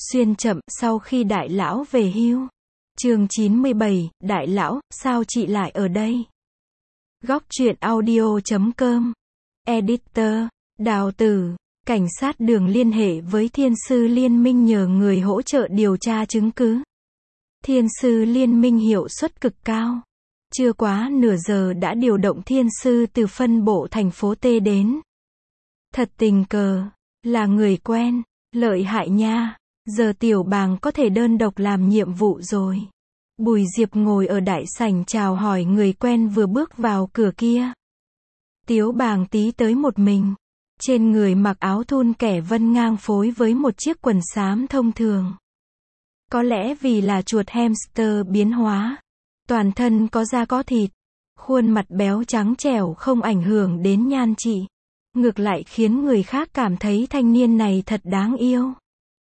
Xuyên chậm, sau khi đại lão về hưu. Chương 97, đại lão, sao chị lại ở đây? Góc truyện audio.com. Editor, Đào Tử. Cảnh sát đường liên hệ với Thiên sư Liên minh nhờ người hỗ trợ điều tra chứng cứ. Thiên sư Liên minh hiệu suất cực cao. Chưa quá nửa giờ đã điều động thiên sư từ phân bộ thành phố T đến. Thật tình cờ, là người quen, lợi hại nha. Giờ Tiểu Bàng có thể đơn độc làm nhiệm vụ rồi. Bùi Diệp ngồi ở đại sảnh chào hỏi người quen vừa bước vào cửa kia. Tiếu Bàng tí tới một mình. Trên người mặc áo thun kẻ vân ngang phối với một chiếc quần xám thông thường. Có lẽ vì là chuột hamster biến hóa. Toàn thân có da có thịt. Khuôn mặt béo trắng trẻo không ảnh hưởng đến nhan trị. Ngược lại khiến người khác cảm thấy thanh niên này thật đáng yêu.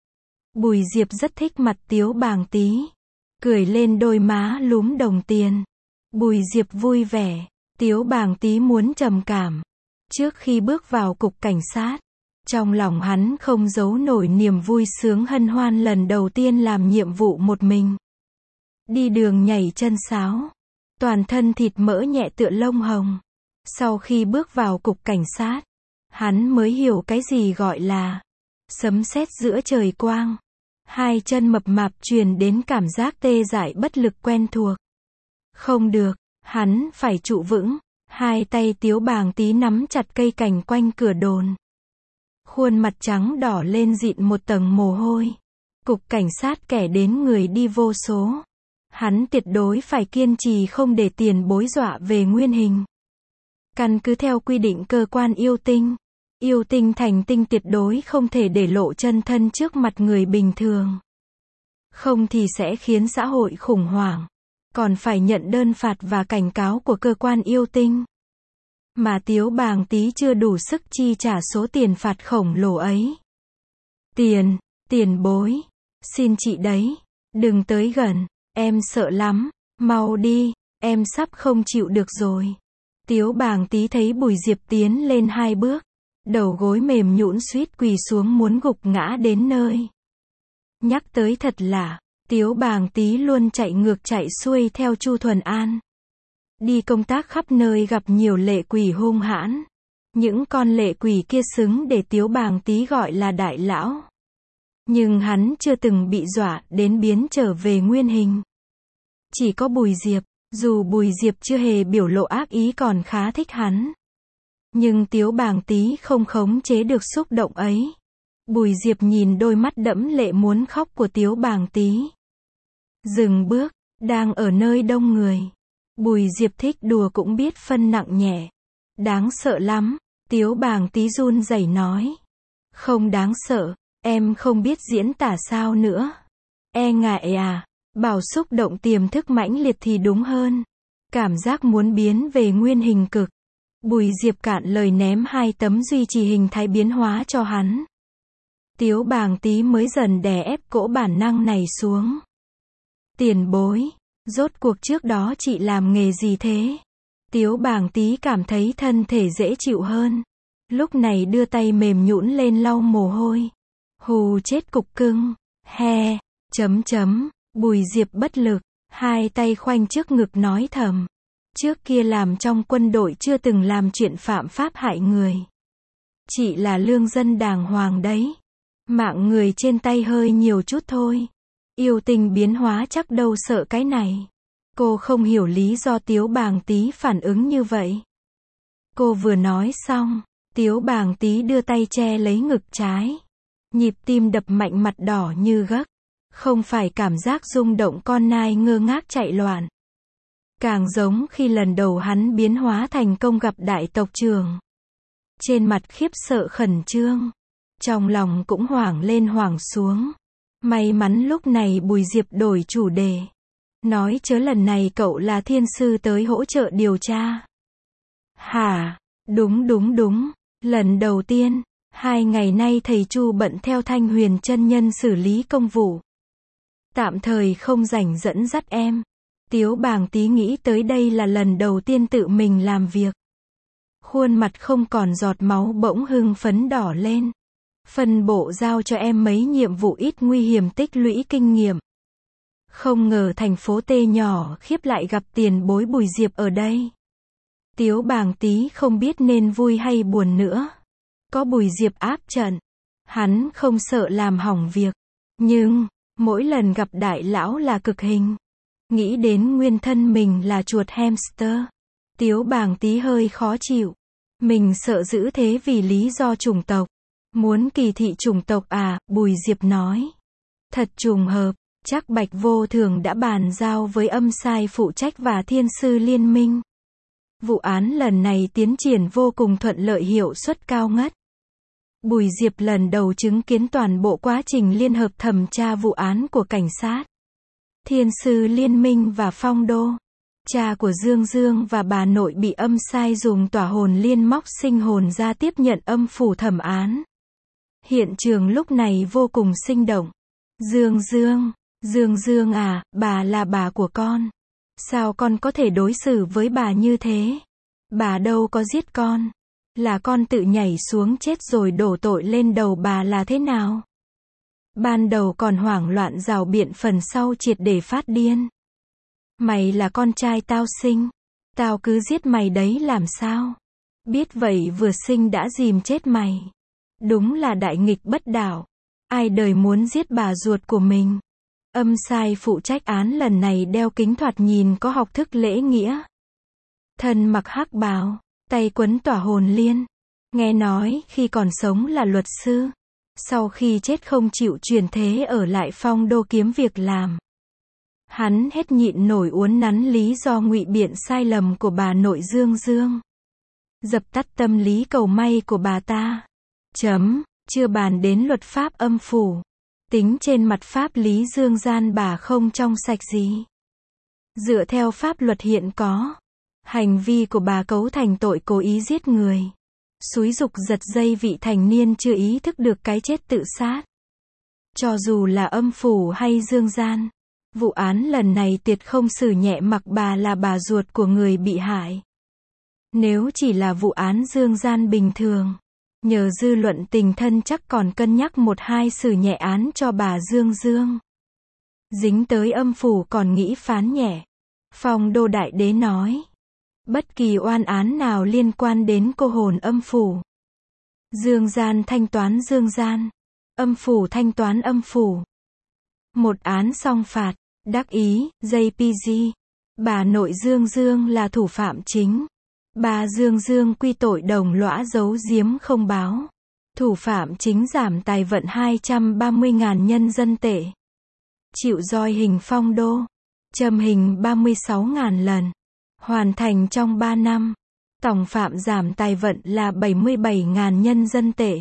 Bùi Diệp rất thích mặt Tiếu Bàng tí. Cười lên đôi má lúm đồng tiền. Bùi Diệp vui vẻ. Tiếu Bàng tí muốn trầm cảm. Trước khi bước vào cục cảnh sát, trong lòng hắn không giấu nổi niềm vui sướng hân hoan lần đầu tiên làm nhiệm vụ một mình. Đi đường nhảy chân sáo. Toàn thân thịt mỡ nhẹ tựa lông hồng. Sau khi bước vào cục cảnh sát, hắn mới hiểu cái gì gọi là sấm sét giữa trời quang. Hai chân mập mạp truyền đến cảm giác tê dại bất lực quen thuộc. Không được, hắn phải trụ vững. Hai tay Tiếu Bàng tí nắm chặt cây cành quanh cửa đồn. Khuôn mặt trắng đỏ lên dịn một tầng mồ hôi. Cục cảnh sát kẻ đến người đi vô số. Hắn tuyệt đối phải kiên trì không để tiền bối dọa về nguyên hình. Căn cứ theo quy định cơ quan yêu tinh thành tinh tuyệt đối không thể để lộ chân thân trước mặt người bình thường. Không thì sẽ khiến xã hội khủng hoảng. Còn phải nhận đơn phạt và cảnh cáo của cơ quan yêu tinh. Mà Tiếu Bàng tí chưa đủ sức chi trả số tiền phạt khổng lồ ấy. Tiền bối. Xin chị đấy. Đừng tới gần. Em sợ lắm. Mau đi. Em sắp không chịu được rồi. Tiếu Bàng tí thấy Bùi Diệp tiến lên 2 bước. Đầu gối mềm nhũn suýt quỳ xuống muốn gục ngã đến nơi. Nhắc tới thật lạ. Tiếu Bàng tí luôn chạy ngược chạy xuôi theo Chu Thuần An. Đi công tác khắp nơi gặp nhiều lệ quỷ hung hãn. Những con lệ quỷ kia xứng để Tiếu Bàng tí gọi là đại lão. Nhưng hắn chưa từng bị dọa đến biến trở về nguyên hình. Chỉ có Bùi Diệp, dù Bùi Diệp chưa hề biểu lộ ác ý còn khá thích hắn. Nhưng Tiếu Bàng tí không khống chế được xúc động ấy. Bùi Diệp nhìn đôi mắt đẫm lệ muốn khóc của Tiếu Bàng tí. Dừng bước, đang ở nơi đông người. Bùi Diệp thích đùa cũng biết phân nặng nhẹ. Đáng sợ lắm, Tiếu Bàng tí run rẩy nói. Không đáng sợ, em không biết diễn tả sao nữa. E ngại à, bảo xúc động tiềm thức mãnh liệt thì đúng hơn. Cảm giác muốn biến về nguyên hình cực. Bùi Diệp cạn lời ném 2 tấm duy trì hình thái biến hóa cho hắn. Tiếu Bàng tí mới dần đè ép cỗ bản năng này xuống. Tiền bối, rốt cuộc trước đó chị làm nghề gì thế? Tiếu Bàng tí cảm thấy thân thể dễ chịu hơn. Lúc này đưa tay mềm nhũn lên lau mồ hôi. Hù chết cục cưng. He, Bùi Diệp bất lực, 2 tay khoanh trước ngực nói thầm. Trước kia làm trong quân đội chưa từng làm chuyện phạm pháp hại người. Chị là lương dân đàng hoàng đấy. Mạng người trên tay hơi nhiều chút thôi. Yêu tinh biến hóa chắc đâu sợ cái này. Cô không hiểu lý do Tiếu Bàng tí phản ứng như vậy. Cô vừa nói xong, Tiếu Bàng tí đưa tay che lấy ngực trái. Nhịp tim đập mạnh mặt đỏ như gấc. Không phải cảm giác rung động con nai ngơ ngác chạy loạn. Càng giống khi lần đầu hắn biến hóa thành công gặp đại tộc trưởng. Trên mặt khiếp sợ khẩn trương. Trong lòng cũng hoảng lên hoảng xuống. May mắn lúc này Bùi Diệp đổi chủ đề. Nói chớ lần này cậu là thiên sư tới hỗ trợ điều tra. Hả? Đúng. Lần đầu tiên, 2 ngày nay thầy Chu bận theo Thanh Huyền chân nhân xử lý công vụ. Tạm thời không rảnh dẫn dắt em. Tiếu Bàng tí nghĩ tới đây là lần đầu tiên tự mình làm việc. Khuôn mặt không còn giọt máu bỗng hưng phấn đỏ lên. Phân bộ giao cho em mấy nhiệm vụ ít nguy hiểm tích lũy kinh nghiệm. Không ngờ thành phố T nhỏ khiếp lại gặp tiền bối Bùi Diệp ở đây. Tiếu Bàng Tý không biết nên vui hay buồn nữa. Có Bùi Diệp áp trận, hắn không sợ làm hỏng việc. Nhưng, mỗi lần gặp đại lão là cực hình. Nghĩ đến nguyên thân mình là chuột hamster. Tiếu Bàng Tý hơi khó chịu. Mình sợ giữ thế vì lý do chủng tộc. Muốn kỳ thị chủng tộc à, Bùi Diệp nói. Thật trùng hợp, chắc Bạch Vô Thường đã bàn giao với âm sai phụ trách và thiên sư liên minh. Vụ án lần này tiến triển vô cùng thuận lợi, hiệu suất cao ngất. Bùi Diệp lần đầu chứng kiến toàn bộ quá trình liên hợp thẩm tra vụ án của cảnh sát, thiên sư liên minh và phong đô. Cha của Dương Dương và bà nội bị âm sai dùng tỏa hồn liên móc sinh hồn ra tiếp nhận âm phủ thẩm án. Hiện trường lúc này vô cùng sinh động. Dương Dương à, bà là bà của con. Sao con có thể đối xử với bà như thế? Bà đâu có giết con. Là con tự nhảy xuống chết rồi đổ tội lên đầu bà là thế nào? Ban đầu còn hoảng loạn rào biện, phần sau triệt để phát điên. Mày là con trai tao sinh. Tao cứ giết mày đấy làm sao? Biết vậy vừa sinh đã dìm chết mày. Đúng là đại nghịch bất đạo. Ai đời muốn giết bà ruột của mình? Âm sai phụ trách án lần này đeo kính, thoạt nhìn có học thức lễ nghĩa. Thân mặc hắc bào, tay quấn tỏa hồn liên. Nghe nói khi còn sống là luật sư. Sau khi chết không chịu chuyển thế ở lại phong đô kiếm việc làm. Hắn hết nhịn nổi uốn nắn lý do ngụy biện sai lầm của bà nội Dương Dương. Dập tắt tâm lý cầu may của bà ta. Chưa bàn đến luật pháp âm phủ. Tính trên mặt pháp lý Dương gian bà không trong sạch gì. Dựa theo pháp luật hiện có, hành vi của bà cấu thành tội cố ý giết người. Xúi giục giật dây vị thành niên chưa ý thức được cái chết tự sát. Cho dù là âm phủ hay Dương gian, vụ án lần này tuyệt không xử nhẹ mặc bà là bà ruột của người bị hại. Nếu chỉ là vụ án Dương gian bình thường, nhờ dư luận tình thân chắc còn cân nhắc một hai xử nhẹ án cho bà Dương Dương. Dính tới âm phủ còn nghĩ phán nhẹ. Phong đô đại đế nói, bất kỳ oan án nào liên quan đến cô hồn âm phủ. Dương gian thanh toán Dương gian, âm phủ thanh toán âm phủ. Một án xong phạt, đắc ý, JPG. Bà nội Dương Dương là thủ phạm chính. Bà Dương Dương quy tội đồng lõa giấu giếm không báo. Thủ phạm chính giảm tài vận 230.000 nhân dân tệ. Chịu roi hình phong đô. Châm hình 36.000 lần. Hoàn thành trong 3 năm. Tổng phạm giảm tài vận là 77.000 nhân dân tệ.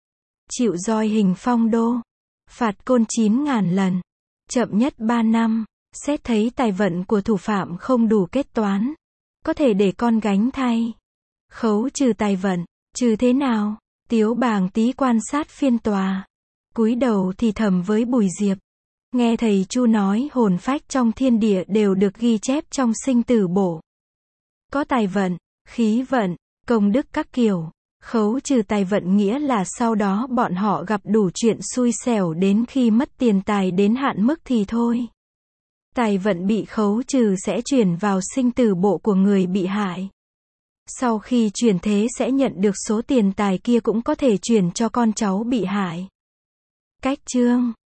Chịu roi hình phong đô. Phạt côn 9.000 lần. Chậm nhất 3 năm. Xét thấy tài vận của thủ phạm không đủ kết toán. Có thể để con gánh thay. Khấu trừ tài vận. Trừ thế nào? Tiếu Bàng Tý quan sát phiên tòa. Cúi đầu thì thầm với Bùi Diệp. Nghe thầy Chu nói hồn phách trong thiên địa đều được ghi chép trong sinh tử bổ. Có tài vận, khí vận, công đức các kiểu. Khấu trừ tài vận nghĩa là sau đó bọn họ gặp đủ chuyện xui xẻo đến khi mất tiền tài đến hạn mức thì thôi. Tài vận bị khấu trừ sẽ chuyển vào sinh tử bộ của người bị hại. Sau khi chuyển thế sẽ nhận được số tiền tài kia, cũng có thể chuyển cho con cháu bị hại. Cách chương